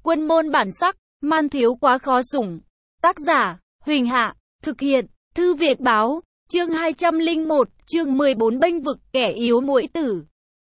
Quân môn bản sắc, man thiếu quá khó sủng. Tác giả, Huỳnh Hạ, thực hiện, Thư Việt Báo, chương 201, chương 14 bênh vực kẻ yếu muội tử.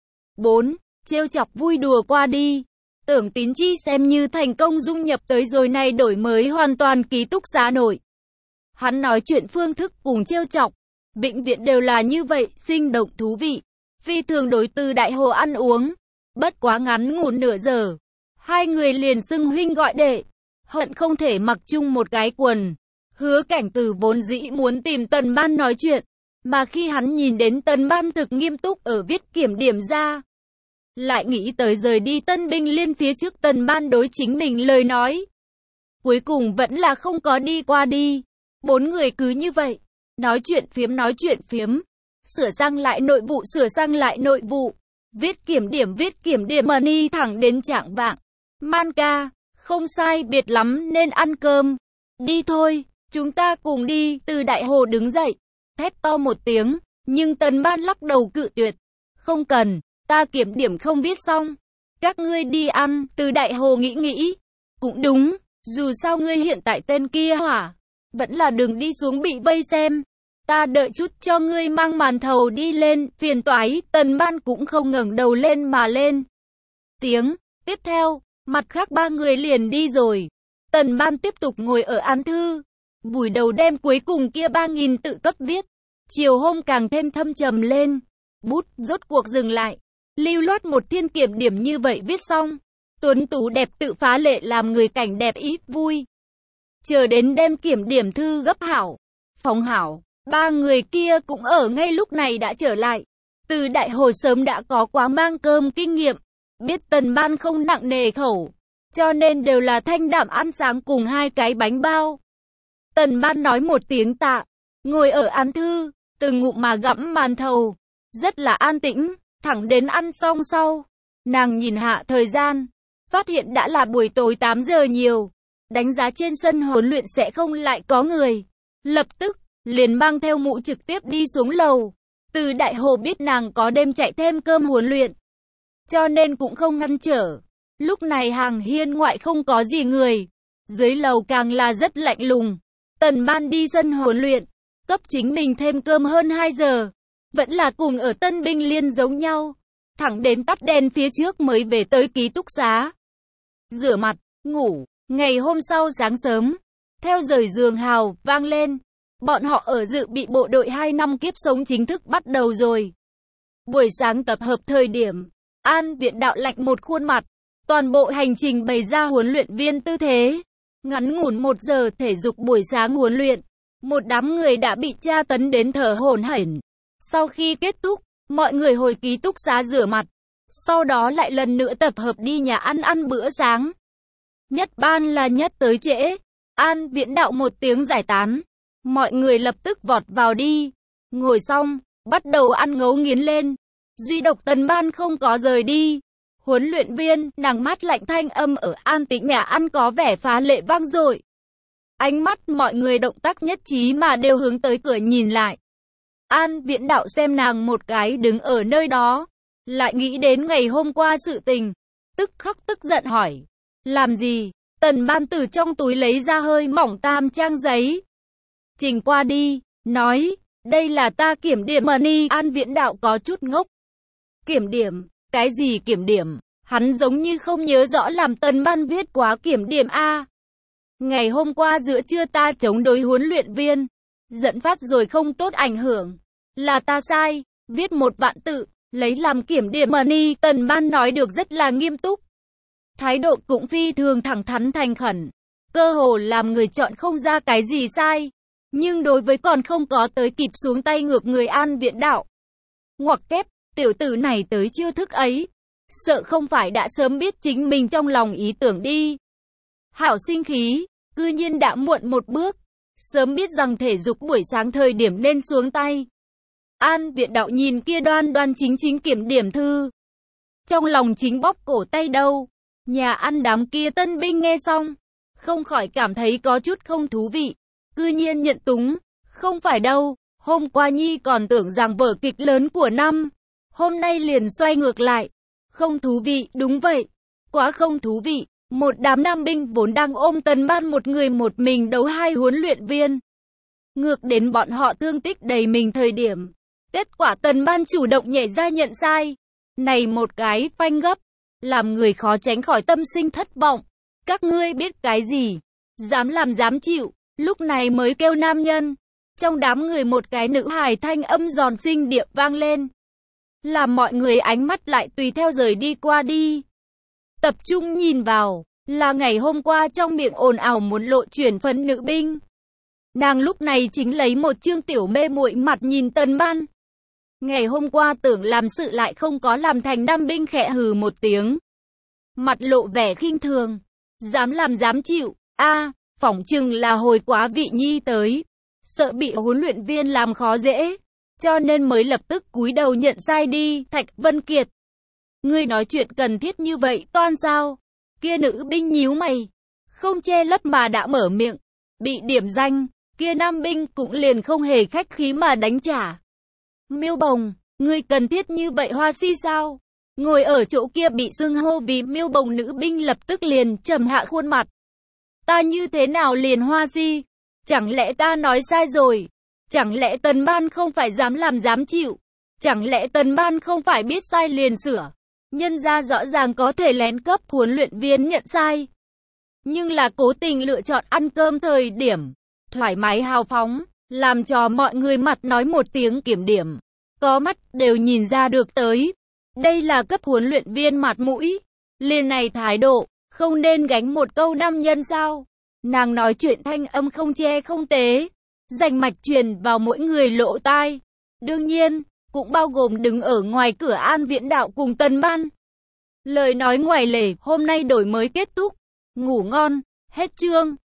4. Trêu chọc vui đùa qua đi. Tưởng Tín Chi xem như thành công dung nhập tới rồi này đổi mới hoàn toàn ký túc xá nội. Hắn nói chuyện phương thức cùng trêu chọc, vĩnh viễn đều là như vậy, sinh động thú vị. Phi thường đối Từ Đại Hồ ăn uống, bất quá ngắn ngủn nửa giờ, hai người liền xưng huynh gọi đệ, hận không thể mặc chung một cái quần. Hứa Cảnh Từ vốn dĩ muốn tìm Tần Ban nói chuyện, mà khi hắn nhìn đến Tần Ban thực nghiêm túc ở viết kiểm điểm ra, lại nghĩ tới rời đi Tân Binh Liên phía trước Tần Ban đối chính mình lời nói. Cuối cùng vẫn là không có đi qua đi. Bốn người cứ như vậy, nói chuyện phiếm, sửa sang lại nội vụ, viết kiểm điểm money thẳng đến trạng vạng. Man ca, không sai biệt lắm nên ăn cơm. Đi thôi, chúng ta cùng đi. Từ Đại Hồ đứng dậy, thét to một tiếng, nhưng Tần Ban lắc đầu cự tuyệt. Không cần, ta kiểm điểm không viết xong. Các ngươi đi ăn. Từ Đại Hồ nghĩ. Cũng đúng, dù sao ngươi hiện tại tên kia hỏa, vẫn là đừng đi xuống bị vây xem. Ta đợi chút cho ngươi mang màn thầu đi lên, phiền toái. Tần Ban cũng không ngẩng đầu lên mà lên tiếng. Tiếp theo, mặt khác ba người liền đi rồi. Tần Ban tiếp tục ngồi ở án thư, buổi đầu đem cuối cùng kia 3.000 tự cấp viết. Chiều hôm càng thêm thâm trầm lên, bút rốt cuộc dừng lại. Lưu loát một thiên kiểm điểm như vậy viết xong, tuấn tú đẹp tự phá lệ làm người cảnh đẹp ít vui. Chờ đến đem kiểm điểm thư gấp hảo, phóng hảo, ba người kia cũng ở ngay lúc này đã trở lại. Từ Đại Hồ sớm đã có quá mang cơm kinh nghiệm, biết Tần Ban không nặng nề khẩu, cho nên đều là thanh đạm ăn sáng cùng 2 cái bánh bao. Tần Ban nói một tiếng tạ, ngồi ở án thư, từng ngụm mà gặm màn thầu, rất là an tĩnh, thẳng đến ăn xong sau. Nàng nhìn hạ thời gian, phát hiện đã là buổi tối 8 giờ nhiều, đánh giá trên sân huấn luyện sẽ không lại có người. Lập tức, liền mang theo mũ trực tiếp đi xuống lầu. Từ Đại Hồ biết nàng có đêm chạy thêm cơm huấn luyện, cho nên cũng không ngăn trở. Lúc này hàng hiên ngoại không có gì người, dưới lầu càng là rất lạnh lùng. Tần Ban đi sân huấn luyện, cấp chính mình thêm cơm hơn 2 giờ, vẫn là cùng ở Tân Binh Liên giống nhau, thẳng đến tắt đèn phía trước mới về tới ký túc xá. Rửa mặt, ngủ. Ngày hôm sau sáng sớm, theo rời giường hào vang lên, bọn họ ở dự bị bộ đội 2 năm kiếp sống chính thức bắt đầu rồi. Buổi sáng tập hợp thời điểm, An Viện Đạo lạnh một khuôn mặt, toàn bộ hành trình bày ra huấn luyện viên tư thế. Ngắn ngủn 1 giờ thể dục buổi sáng huấn luyện, một đám người đã bị tra tấn đến thở hổn hển. Sau khi kết thúc, mọi người hồi ký túc xá rửa mặt, sau đó lại lần nữa tập hợp đi nhà ăn bữa sáng. Nhất ban là nhất tới trễ, An Viễn Đạo một tiếng giải tán, mọi người lập tức vọt vào đi, ngồi xong, bắt đầu ăn ngấu nghiến lên. Duy độc Tần Ban không có rời đi. Huấn luyện viên, nàng mát lạnh thanh âm ở an tĩnh nhà ăn có vẻ phá lệ vang dội. Ánh mắt mọi người động tác nhất trí mà đều hướng tới cửa nhìn lại. An Viễn Đạo xem nàng một cái đứng ở nơi đó, lại nghĩ đến ngày hôm qua sự tình, tức khắc tức giận hỏi. Làm gì? Tần Ban từ trong túi lấy ra hơi mỏng tam trang giấy, trình qua đi, nói, đây là ta kiểm điểm money. An Viễn Đạo có chút ngốc. Kiểm điểm? Cái gì kiểm điểm? Hắn giống như không nhớ rõ làm Tần Ban viết quá kiểm điểm a. Ngày hôm qua giữa trưa ta chống đối huấn luyện viên, dẫn phát rồi không tốt ảnh hưởng, là ta sai, viết 1 vạn tự, lấy làm kiểm điểm money. Tần Ban nói được rất là nghiêm túc, thái độ cũng phi thường thẳng thắn thành khẩn, cơ hồ làm người chọn không ra cái gì sai. Nhưng đối với còn không có tới kịp xuống tay ngược người An Viễn Đạo, ngoặc kép, tiểu tử này tới chiêu thức ấy, sợ không phải đã sớm biết chính mình trong lòng ý tưởng đi. Hảo sinh khí, cư nhiên đã muộn 1 bước, sớm biết rằng thể dục buổi sáng thời điểm nên xuống tay. An Viễn Đạo nhìn kia đoan đoan chính kiểm điểm thư, trong lòng chính bóp cổ tay đâu. Nhà ăn đám kia tân binh nghe xong, không khỏi cảm thấy có chút không thú vị, cư nhiên nhận túng. Không phải đâu, hôm qua Nhi còn tưởng rằng vở kịch lớn của năm, hôm nay liền xoay ngược lại. Không thú vị, đúng vậy, quá không thú vị. Một đám nam binh vốn đang ôm Tần Ban một người một mình đấu hai huấn luyện viên. Ngược đến bọn họ thương tích đầy mình thời điểm. Kết quả Tần Ban chủ động nhảy ra nhận sai. Này một cái phanh gấp, làm người khó tránh khỏi tâm sinh thất vọng. Các ngươi biết cái gì? Dám làm dám chịu, lúc này mới kêu nam nhân. Trong đám người một cái nữ hài thanh âm giòn xinh điệp vang lên. Làm mọi người ánh mắt lại tùy theo rời đi qua đi. Tập trung nhìn vào, là ngày hôm qua trong miệng ồn ào muốn lộ chuyển phấn nữ binh. Nàng lúc này chính lấy một trương tiểu mê muội mặt nhìn Tần Ban. Ngày hôm qua tưởng làm sự lại không có làm thành nam binh khẽ hừ một tiếng. Mặt lộ vẻ khinh thường. Dám làm dám chịu, phỏng chừng là hồi quá vị nhi tới. Sợ bị huấn luyện viên làm khó dễ. Cho nên mới lập tức cúi đầu nhận sai đi, Thạch Vân Kiệt. Ngươi nói chuyện cần thiết như vậy toan sao? Kia nữ binh nhíu mày. Không che lấp mà đã mở miệng. Bị điểm danh, kia nam binh cũng liền không hề khách khí mà đánh trả. Miêu Bồng, ngươi cần thiết như vậy hoa si sao? Ngồi ở chỗ kia bị xưng hô vì Miêu Bồng nữ binh lập tức liền trầm hạ khuôn mặt. Ta như thế nào liền hoa si? Chẳng lẽ ta nói sai rồi? Chẳng lẽ Tần Ban không phải dám làm dám chịu? Chẳng lẽ Tần Ban không phải biết sai liền sửa? Nhân ra rõ ràng có thể lén cấp huấn luyện viên nhận sai. Nhưng là cố tình lựa chọn ăn cơm thời điểm. Thoải mái hào phóng, làm cho mọi người mặt nói một tiếng kiểm điểm. Có mắt đều nhìn ra được tới. Đây là cấp huấn luyện viên mặt mũi. Liền này thái độ, không nên gánh một câu nam nhân sao? Nàng nói chuyện thanh âm không che không tế. Rành mạch truyền vào mỗi người lỗ tai. Đương nhiên, cũng bao gồm đứng ở ngoài cửa An Viễn Đạo cùng Tần Ban. Lời nói ngoài lề, hôm nay đổi mới kết thúc. Ngủ ngon, hết chương.